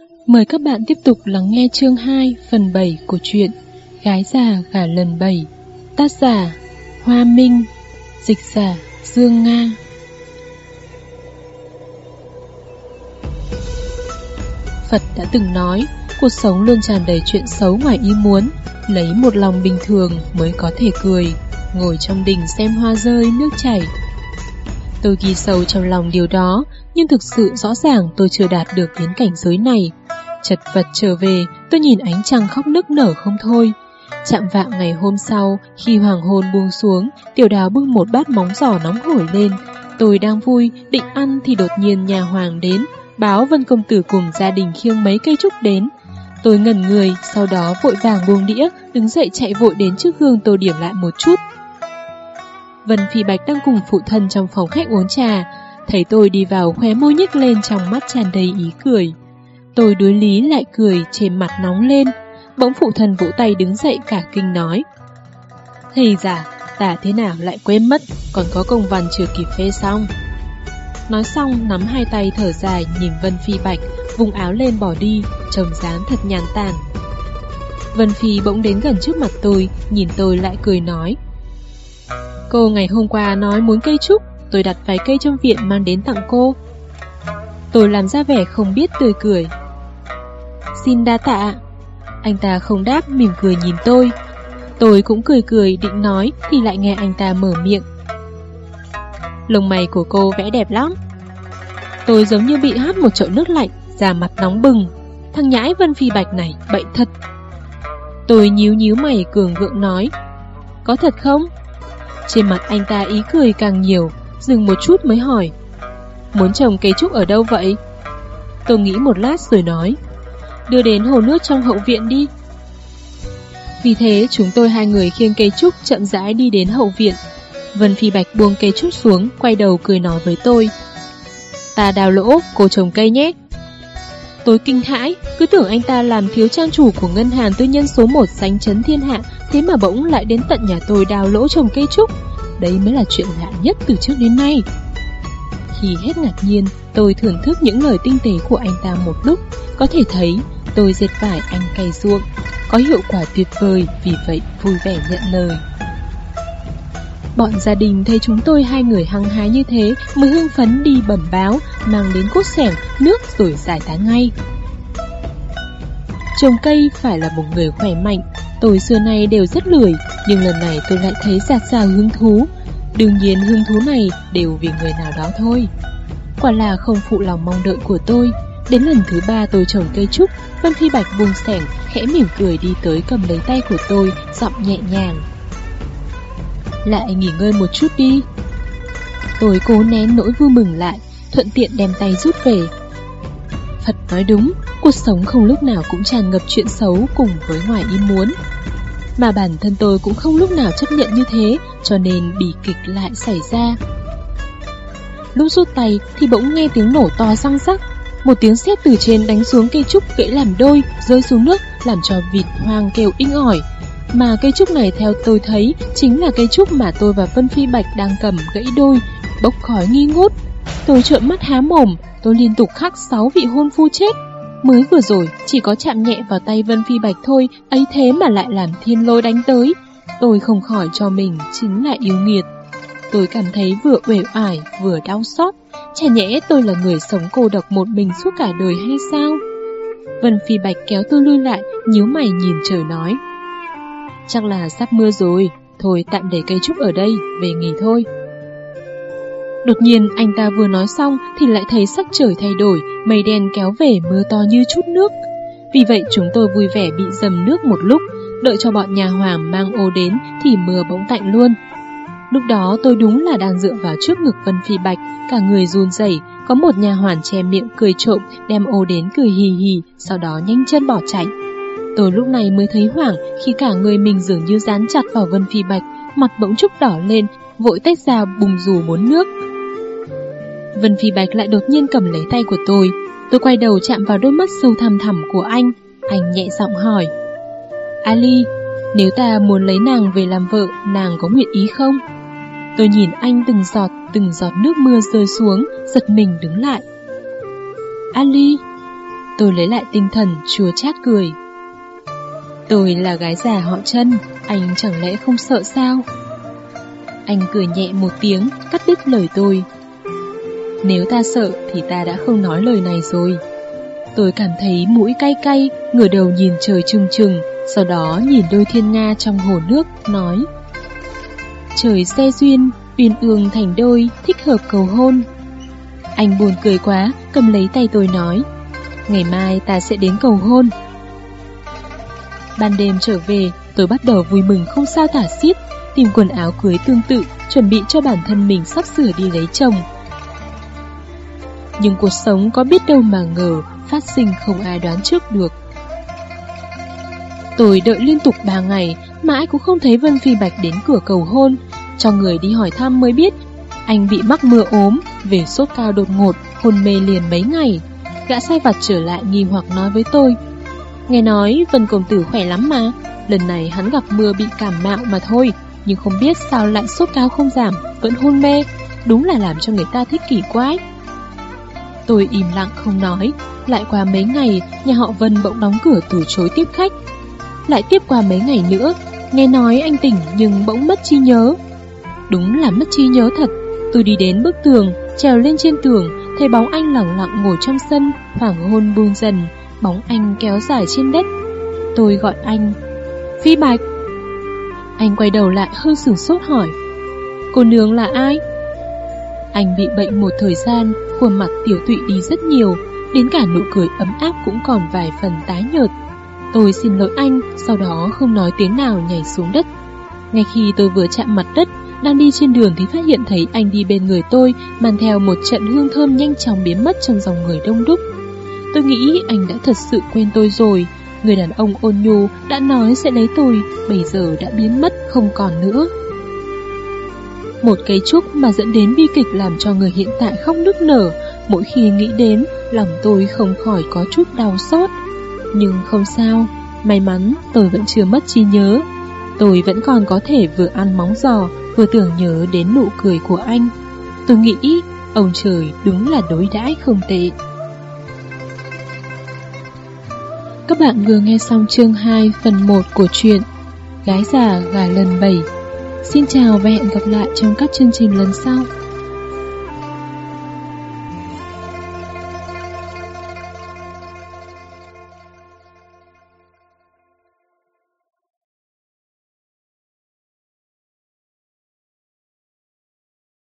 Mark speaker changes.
Speaker 1: Mời các bạn tiếp tục lắng nghe chương 2 phần 7 của truyện Gái già gả lần 7. Tác giả Hoa Minh, dịch giả Dương Nga. Phật đã từng nói, cuộc sống luôn tràn đầy chuyện xấu ngoài ý muốn. Lấy một lòng bình thường mới có thể cười, ngồi trong đình xem hoa rơi nước chảy. Tôi ghi sâu trong lòng điều đó, nhưng thực sự rõ ràng tôi chưa đạt được đến cảnh giới này. Chật vật trở về, tôi nhìn ánh trăng khóc nức nở không thôi. Chạm vạng ngày hôm sau, khi hoàng hôn buông xuống, Tiểu Đào bưng một bát móng giò nóng hổi lên. Tôi đang vui, định ăn thì đột nhiên nhà hoàng đến, báo Vân công tử cùng gia đình khiêng mấy cây trúc đến. Tôi ngẩn người, sau đó vội vàng buông đĩa, đứng dậy chạy vội đến trước gương tô điểm lại một chút. Vân Phi Bạch đang cùng phụ thân trong phòng khách uống trà, thấy tôi đi vào khóe môi nhếch lên, trong mắt tràn đầy ý cười. Tôi đối lý lại cười, trên mặt nóng lên. Bỗng phụ thân vỗ tay đứng dậy cả kinh nói: "Thầy già, ta thế nào lại quên mất, còn có công văn chưa kịp phê xong." Nói xong nắm hai tay thở dài nhìn Vân Phi Bạch, vùng áo lên bỏ đi, trông dáng thật nhàn tản. Vân Phi bỗng đến gần trước mặt tôi, nhìn tôi lại cười nói: "Cô ngày hôm qua nói muốn cây trúc, tôi đặt vài cây trong viện mang đến tặng cô." Tôi làm ra vẻ không biết tươi cười. "Xin đa tạ." Anh ta không đáp, mỉm cười nhìn tôi. Tôi cũng cười cười định nói thì lại nghe anh ta mở miệng: "Lông mày của cô vẽ đẹp lắm." Tôi giống như bị hắt một chậu nước lạnh, da mặt nóng bừng. Thằng nhãi Vân Phi Bạch này bậy thật. Tôi nhíu mày cường gượng nói: "Có thật không?" Trên mặt anh ta ý cười càng nhiều, dừng một chút mới hỏi: "Muốn trồng cây trúc ở đâu vậy?" Tôi nghĩ một lát rồi nói: "Đưa đến hồ nước trong hậu viện đi." Vì thế chúng tôi hai người khiêng cây trúc chậm rãi đi đến hậu viện. Vân Phi Bạch buông cây trúc xuống, quay đầu cười nói với tôi: "Ta đào lỗ, cô trồng cây nhé." Tôi kinh hãi, cứ tưởng anh ta làm thiếu trang chủ của ngân hàng tư nhân số 1 danh chấn thiên hạ, thế mà bỗng lại đến tận nhà tôi đào lỗ trồng cây trúc. Đấy mới là chuyện lạ nhất từ trước đến nay. Khi hết ngạc nhiên, tôi thưởng thức những lời tinh tế của anh ta một lúc. Có thể thấy tôi dệt vải, anh cày ruộng, có hiệu quả tuyệt vời, vì vậy vui vẻ nhận lời. Bọn gia đình thấy chúng tôi hai người hăng hái như thế mới hưng phấn đi bẩm báo, mang đến cốt xẻng, nước rồi giải tán ngay. Trồng cây phải là một người khỏe mạnh. Tôi xưa nay đều rất lười, nhưng lần này tôi lại thấy dạt dào hứng thú. Đương nhiên hứng thú này đều vì người nào đó thôi. Quả là không phụ lòng mong đợi của tôi. Đến lần thứ 3 tôi trồng cây trúc, Vân Phi Bạch buông xẻng, khẽ mỉm cười đi tới cầm lấy tay của tôi, giọng nhẹ nhàng: "Lại nghỉ ngơi một chút đi." Tôi cố nén nỗi vui mừng lại, thuận tiện đem tay rút về. Phật nói đúng, cuộc sống không lúc nào cũng tràn ngập chuyện xấu cùng với ngoài ý muốn. Mà bản thân tôi cũng không lúc nào chấp nhận như thế, cho nên bi kịch lại xảy ra. Lúc rút tay thì bỗng nghe tiếng nổ to răng rắc. Một tiếng sét từ trên đánh xuống cây trúc gãy làm đôi, rơi xuống nước, làm cho vịt hoang kêu inh ỏi. Mà cây trúc này theo tôi thấy chính là cây trúc mà tôi và Vân Phi Bạch đang cầm gãy đôi, bốc khói nghi ngút. Tôi trợn mắt há mồm, tôi liên tục khắc 6 vị hôn phu chết. Mới vừa rồi chỉ có chạm nhẹ vào tay Vân Phi Bạch thôi, ấy thế mà lại làm thiên lôi đánh tới. Tôi không khỏi cho mình chính là yêu nghiệt. Tôi cảm thấy vừa uể oải vừa đau xót. Chả nhẽ tôi là người sống cô độc một mình suốt cả đời hay sao? Vân Phi Bạch kéo tôi lui lại, nhíu mày nhìn trời nói: "Chắc là sắp mưa rồi, thôi tạm để cây trúc ở đây, về nghỉ thôi." Đột nhiên anh ta vừa nói xong thì lại thấy sắc trời thay đổi, mây đen kéo về, mưa to như chút nước. Vì vậy chúng tôi vui vẻ bị dầm nước một lúc, đợi cho bọn nhà hoàng mang ô đến thì mưa bỗng tạnh luôn. Lúc đó tôi đúng là đang dựa vào trước ngực Vân Phi Bạch, cả người run rẩy. Có một nha hoàn che miệng cười trộm, đem ô đến cười hì hì, sau đó nhanh chân bỏ chạy. Tôi lúc này mới thấy hoảng khi cả người mình dường như dán chặt vào Vân Phi Bạch, mặt bỗng chốc đỏ lên, vội tách ra bùng rủ muốn nước. Vân Phi Bạch lại đột nhiên cầm lấy tay của tôi. Tôi quay đầu chạm vào đôi mắt sâu thẳm thẳm của anh. Anh nhẹ giọng hỏi: "Ali, nếu ta muốn lấy nàng về làm vợ, nàng có nguyện ý không?" Tôi nhìn anh từng giọt nước mưa rơi xuống, giật mình đứng lại. "Ali?" Tôi lấy lại tinh thần, chua chát cười. Tôi là gái già họ Trân, anh chẳng lẽ không sợ sao? Anh cười nhẹ một tiếng, cắt đứt lời tôi. Nếu ta sợ thì ta đã không nói lời này rồi. Tôi cảm thấy mũi cay cay, ngửa đầu nhìn trời trừng trừng, sau đó nhìn đôi thiên nga trong hồ nước, nói: Trời xe duyên, uyên ương thành đôi, thích hợp cầu hôn. Anh buồn cười quá, cầm lấy tay tôi nói: Ngày mai ta sẽ đến cầu hôn. Ban đêm trở về, tôi bắt đầu vui mừng không sao tả xiết, tìm quần áo cưới tương tự, chuẩn bị cho bản thân mình sắp sửa đi lấy chồng. Nhưng cuộc sống có biết đâu mà ngờ, phát sinh không ai đoán trước được. Tôi đợi liên tục 3 ngày, mãi cũng không thấy Vân Phi Bạch đến cửa cầu hôn. Cho người đi hỏi thăm mới biết, anh bị mắc mưa ốm, về sốt cao đột ngột, hôn mê liền mấy ngày. Gã sai vặt trở lại nghi hoặc nói với tôi: Nghe nói Vân công tử khỏe lắm mà, lần này hắn gặp mưa bị cảm mạo mà thôi, nhưng không biết sao lại sốt cao không giảm, vẫn hôn mê, đúng là làm cho người ta thích kỳ quái. Tôi im lặng không nói. Lại qua mấy ngày, nhà họ Vân bỗng đóng cửa từ chối tiếp khách. Lại tiếp qua mấy ngày nữa, nghe nói anh tỉnh nhưng bỗng mất trí nhớ. Đúng là mất trí nhớ thật. Tôi đi đến bức tường, trèo lên trên tường, thấy bóng anh lẳng lặng ngồi trong sân, hoàng hôn buông dần, bóng anh kéo dài trên đất. Tôi gọi anh: Phi Bạch. Anh quay đầu lại hơi sửng sốt hỏi: Cô nương là ai? Anh bị bệnh một thời gian, khuôn mặt tiểu tụy đi rất nhiều, đến cả nụ cười ấm áp cũng còn vài phần tái nhợt. Tôi xin lỗi anh, sau đó không nói tiếng nào nhảy xuống đất. Ngay khi tôi vừa chạm mặt đất, đang đi trên đường thì phát hiện thấy anh đi bên người tôi, mang theo một trận hương thơm nhanh chóng biến mất trong dòng người đông đúc. Tôi nghĩ anh đã thật sự quên tôi rồi. Người đàn ông ôn nhu đã nói sẽ lấy tôi, bây giờ đã biến mất không còn nữa. Một cây trúc mà dẫn đến bi kịch làm cho người hiện tại khóc nức nở. Mỗi khi nghĩ đến, lòng tôi không khỏi có chút đau xót. Nhưng không sao, may mắn tôi vẫn chưa mất trí nhớ. Tôi vẫn còn có thể vừa ăn móng giò, vừa tưởng nhớ đến nụ cười của anh. Tôi nghĩ ông trời đúng là đối đãi không tệ. Các bạn vừa nghe xong chương 2 phần 1 của truyện Gái già gả lần 7. Xin chào và hẹn gặp lại trong các chương trình lần sau.